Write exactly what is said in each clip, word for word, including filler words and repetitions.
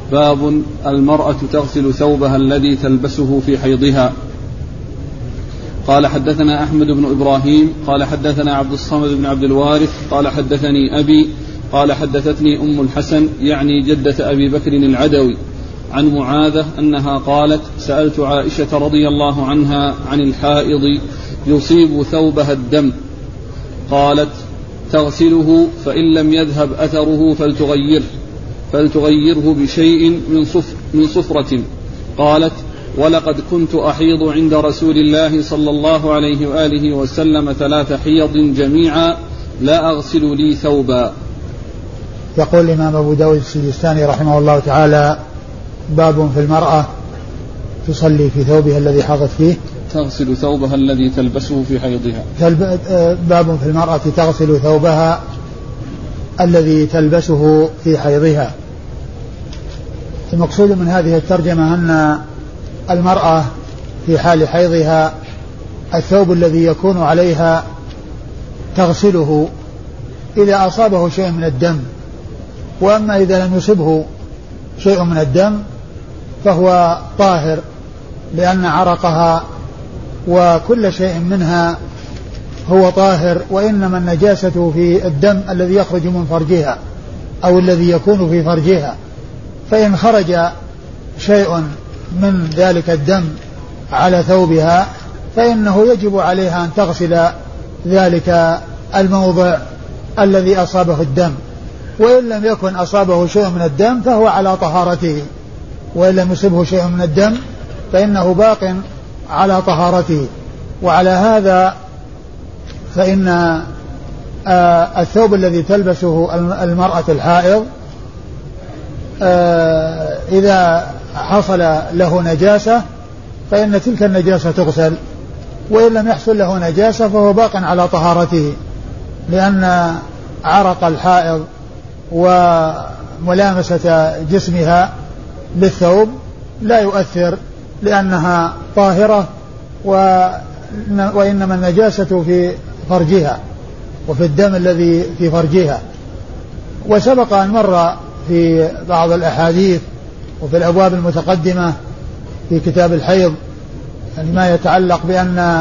باب المرأة تغسل ثوبها الذي تلبسه في حيضها. قال حدثنا أحمد بن إبراهيم قال حدثنا عبد الصمد بن عبد الوارث قال حدثني أبي قال حدثتني أم الحسن يعني جدة أبي بكر العدوي عن معاذة أنها قالت سألت عائشة رضي الله عنها عن الحائض يصيب ثوبها الدم، قالت تغسله فإن لم يذهب أثره فلتغيره فلتغيره بشيء من صفر من صفرة. قالت ولقد كنت أحيض عند رسول الله صلى الله عليه وآله وسلم ثلاث حيض جميعا لا أغسل لي ثوبا. يقول الإمام أبو داود السجستاني رحمه الله تعالى باب في المرأة تصلي في ثوبها الذي حاضت فيه تغسل ثوبها الذي تلبسه في حيضها. باب في المرأة تغسل ثوبها الذي تلبسه في حيضها. المقصود من هذه الترجمة أن المرأة في حال حيضها الثوب الذي يكون عليها تغسله إذا أصابه شيء من الدم، وأما إذا لم يصبه شيء من الدم فهو طاهر، لأن عرقها وكل شيء منها هو طاهر، وإنما النجاسة في الدم الذي يخرج من فرجها أو الذي يكون في فرجها، فإن خرج شيء من ذلك الدم على ثوبها فإنه يجب عليها أن تغسل ذلك الموضع الذي أصابه الدم، وإن لم يكن أصابه شيء من الدم فهو على طهارته، وإن لم يصبه شيء من الدم فإنه باق على طهارته. وعلى هذا فإن آه الثوب الذي تلبسه المرأة الحائض آه إذا حصل له نجاسة فإن تلك النجاسة تغسل، وإن لم يحصل له نجاسة فهو باق على طهارته، لأن عرق الحائض وملامسة جسمها للثوب لا يؤثر لأنها طاهرة، وإنما النجاسة في فرجها وفي الدم الذي في فرجها. وسبق أن مر في بعض الأحاديث وفي الأبواب المتقدمة في كتاب الحيض يعني ما يتعلق بأن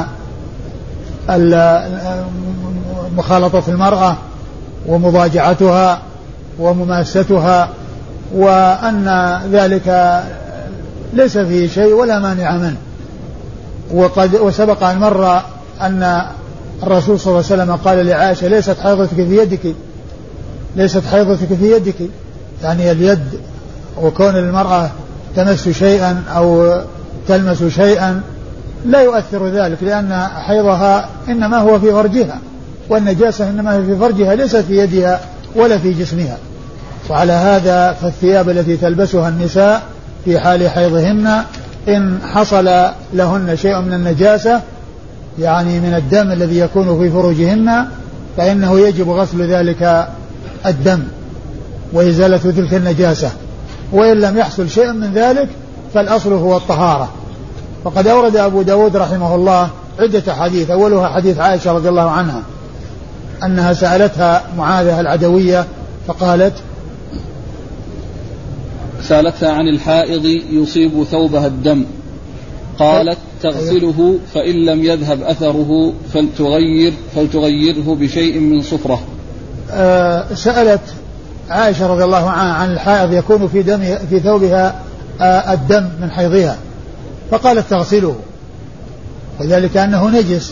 مخالطة المرأة ومضاجعتها ومماستها وأن ذلك ليس فيه شيء ولا مانع منه. وقد وسبق أن مر أن الرسول صلى الله عليه وسلم قال لعائشة ليست حيضتك في يدك ليست حيضتك في يدك يعني اليد، وكون المرأة تمس شيئا أو تلمس شيئا لا يؤثر ذلك، لأن حيضها إنما هو في فرجها، والنجاسة إنما هي في فرجها ليست في يدها ولا في جسمها. وعلى هذا فالثياب التي تلبسها النساء في حال حيضهن إن حصل لهن شيء من النجاسة يعني من الدم الذي يكون في فروجهن فإنه يجب غسل ذلك الدم وإزالة تلك النجاسة، وإن لم يحصل شيء من ذلك فالأصل هو الطهارة. وقد أورد أبو داود رحمه الله عدة حديث، أولها حديث عائشة رضي الله عنها أنها سألتها معاذة العدوية فقالت سألتها عن الحائض يصيب ثوبها الدم، قالت تغسله فإن لم يذهب أثره فلتغير فلتغيره بشيء من صفرة. أه سألت عائشة رضي الله عنها عن الحائض يكون في دم في ثوبها أه الدم من حيضها، فقالت تغسله، وذلك أنه نجس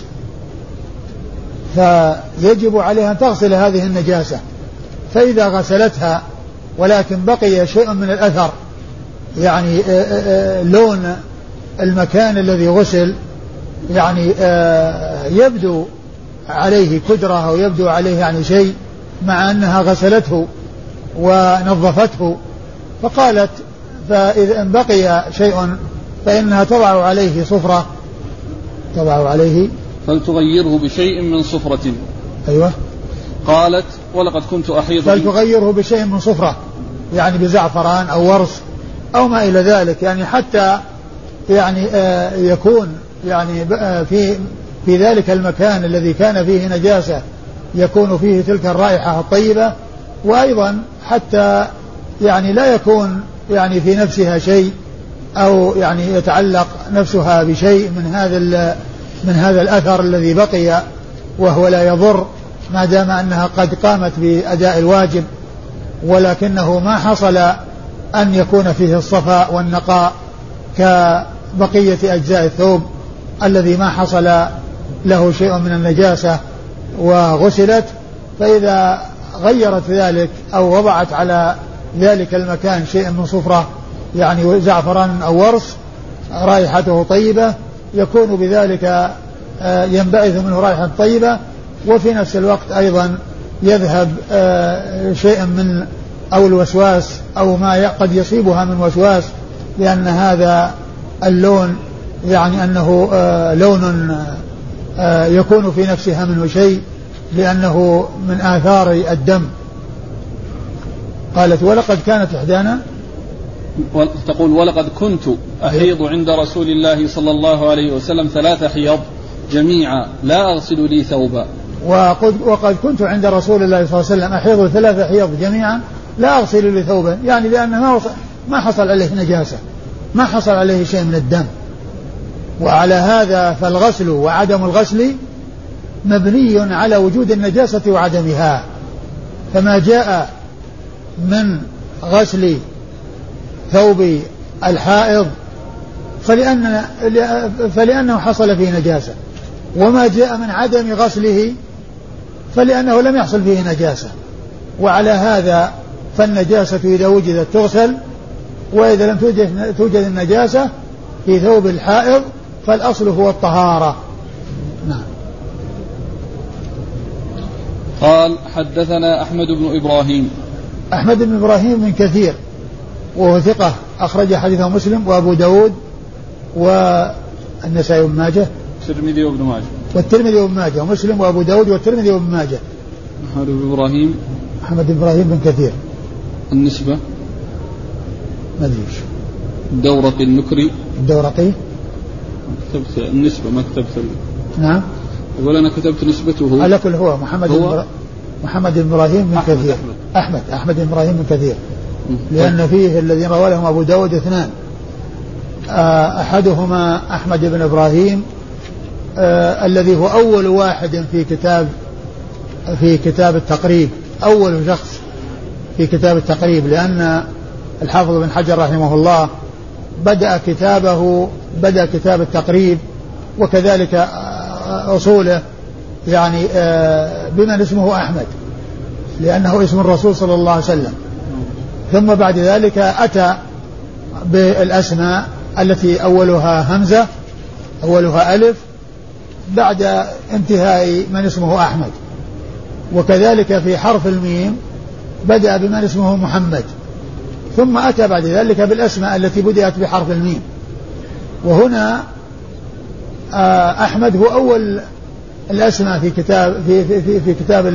فيجب عليها أن تغسل هذه النجاسة. فإذا غسلتها ولكن بقي شيء من الأثر يعني آآ آآ لون المكان الذي غسل يعني يبدو عليه كدرة أو يبدو عليه يعني شيء مع أنها غسلته ونظفته، فقالت فإذا بقي شيء فإنها تضع عليه صفرة تضع عليه فلتغيره بشيء من صفرة. أيوة. قالت ولقد كنت أحيض فلتغيره بشيء من صفرة يعني بزعفران أو ورس أو ما إلى ذلك، يعني حتى يعني آه يكون يعني آه في في ذلك المكان الذي كان فيه نجاسة يكون فيه تلك الرائحة الطيبة، وأيضا حتى يعني لا يكون يعني في نفسها شيء أو يعني يتعلق نفسها بشيء من هذا من هذا الأثر الذي بقي وهو لا يضر ما دام أنها قد قامت بأداء الواجب، ولكنه ما حصل أن يكون فيه الصفاء والنقاء كبقية أجزاء الثوب الذي ما حصل له شيء من النجاسة وغسلت. فإذا غيرت ذلك أو وضعت على ذلك المكان شيء من صفرة يعني زعفران أو ورس رائحته طيبة يكون بذلك ينبعث منه رائحة طيبة، وفي نفس الوقت أيضا يذهب شيء من أو الوسواس أو ما قد يصيبها من وسواس، لأن هذا اللون يعني أنه لون يكون في نفسها منه شيء لأنه من آثار الدم. قالت ولقد كانت إحدانا تقول ولقد كنت أحيض عند رسول الله صلى الله عليه وسلم ثلاث حيض جميعا لا أغسل لي ثوبا. وقد, وقد كنت عند رسول الله صلى الله عليه وسلم أحيض ثلاث حيض جميعا لا أغسل لي ثوبا، يعني لأنه ما حصل عليه نجاسة، ما حصل عليه شيء من الدم. وعلى هذا فالغسل وعدم الغسل مبني على وجود النجاسة وعدمها، فما جاء من غسل ثوب الحائض فلأن فلأنه حصل فيه نجاسة، وما جاء من عدم غسله فلأنه لم يحصل فيه نجاسة. وعلى هذا فالنجاسة إذا وجدت تغسل، وإذا لم توجد, توجد النجاسة في ثوب الحائض فالأصل هو الطهارة. نعم. قال حدثنا أحمد بن إبراهيم. أحمد بن إبراهيم من كثير وهو ثقة أخرج حديثه مسلم وأبو داود والنسائي وابن ماجه والترمذي وابن ماجه والترمذي وابن ماجه ومسلم وأبو داود والترمذي وابن ماجه. أحمد بن إبراهيم أحمد بن إبراهيم من كثير. النسبة ما أدري الدورقي النكري. الدورقي كتبت النسبة ما كتبت. نعم. يقول أنا كتبت نسبته على كل هو محمد هو بن محمد بن إبراهيم من أحمد كثير. أحمد أحمد أحمد بن إبراهيم من كثير، لأن فيه الذين روى لهم أبو داود اثنان، أحدهما أحمد بن إبراهيم آه الذي هو أول واحد في كتاب في كتاب التقريب، أول شخص في كتاب التقريب، لأن الحافظ بن حجر رحمه الله بدأ كتابه بدأ كتاب التقريب وكذلك أصوله يعني آه بمن اسمه أحمد، لأنه اسم الرسول صلى الله عليه وسلم. ثم بعد ذلك أتى بالأسماء التي أولها همزة أولها ألف بعد انتهاء من اسمه أحمد، وكذلك في حرف الميم بدأ بمن اسمه محمد، ثم أتى بعد ذلك بالأسماء التي بدأت بحرف الميم. وهنا أحمد هو أول الأسماء في كتاب في في في, في كتاب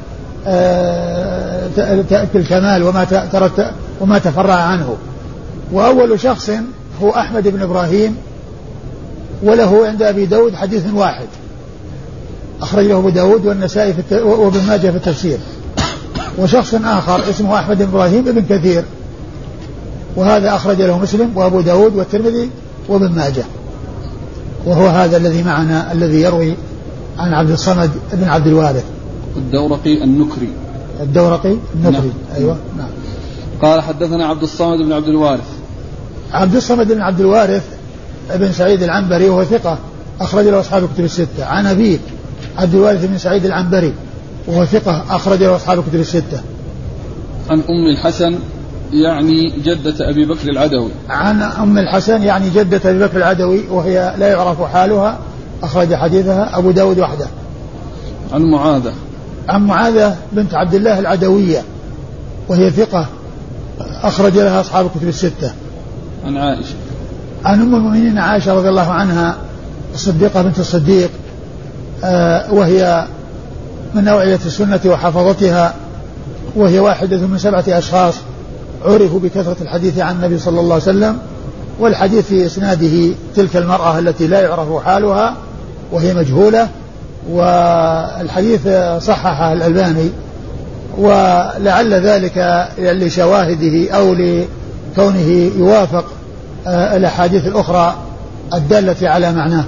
الكمال وما ترت وما تفرع عنه. وأول شخص هو أحمد بن إبراهيم، وله عند أبي داود حديث واحد أخرج له أبو داود والنسائي وابن ماجه في التفسير. وشخص آخر اسمه أحمد بن إبراهيم ابن كثير، وهذا أخرج له مسلم وأبو داود والترمذي وابن ماجه، وهو هذا الذي معنا الذي يروي عن عبد الصمد بن عبد الوارث. الدورقي النكري. الدورقي النكري. نعم. أيوة. نعم. قال حدثنا عبد الصمد بن عبد الوارث. عبد الصمد بن عبد الوارث ابن سعيد العنبري وهو ثقة أخرج له أصحاب الكتب الستة. عن أبيه عبد الوارث بن سعيد العنبري وهو ثقة أخرج له أصحاب الكتب الستة. عن أم الحسن يعني جدة أبي بكر العدوي. عن أم الحسن يعني جدة أبي بكر العدوي وهي لا يعرف حالها، أخرج حديثها أبو داود وحده. عن معاذة. عن معاذة بنت عبد الله العدوية وهي ثقة أخرج لها أصحاب الكتب الستة. عن عائشة. عن أم المؤمنين عائشة رضي الله عنها الصديقة بنت الصديق آه وهي من نوعية السنة وحفظتها، وهي واحدة من سبعة أشخاص عرفوا بكثرة الحديث عن النبي صلى الله عليه وسلم. والحديث في إسناده تلك المرأة التي لا يعرف حالها وهي مجهولة، والحديث صححه الألباني، ولعل ذلك لشواهده أو كونه يوافق الأحاديث الأخرى الدالة على معناه.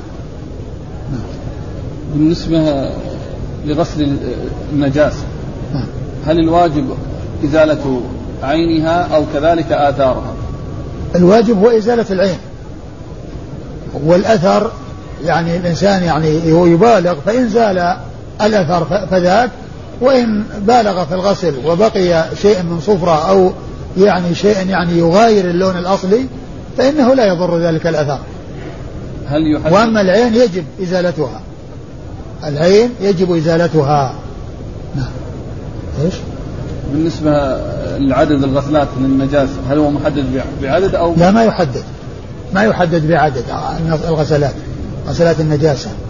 بالنسبة لغسل النجاسة هل الواجب إزالة عينها أو كذلك آثارها؟ الواجب هو إزالة العين، والأثر يعني الإنسان يعني هو يبالغ فإن زال الأثر فذاك، وإن بالغ في الغسل وبقي شيء من صفرة أو يعني شيء يعني يغاير اللون الأصلي فإنه لا يضر ذلك الأثر. هل يحدد؟ وأما العين يجب إزالتها، العين يجب إزالتها. نعم. إيش؟ بالنسبة لعدد الغسلات للنجاسة هل هو محدد بعدد أو؟ لا، ما يحدد، ما يحدد بعدد الغسلات، غسلات النجاسة.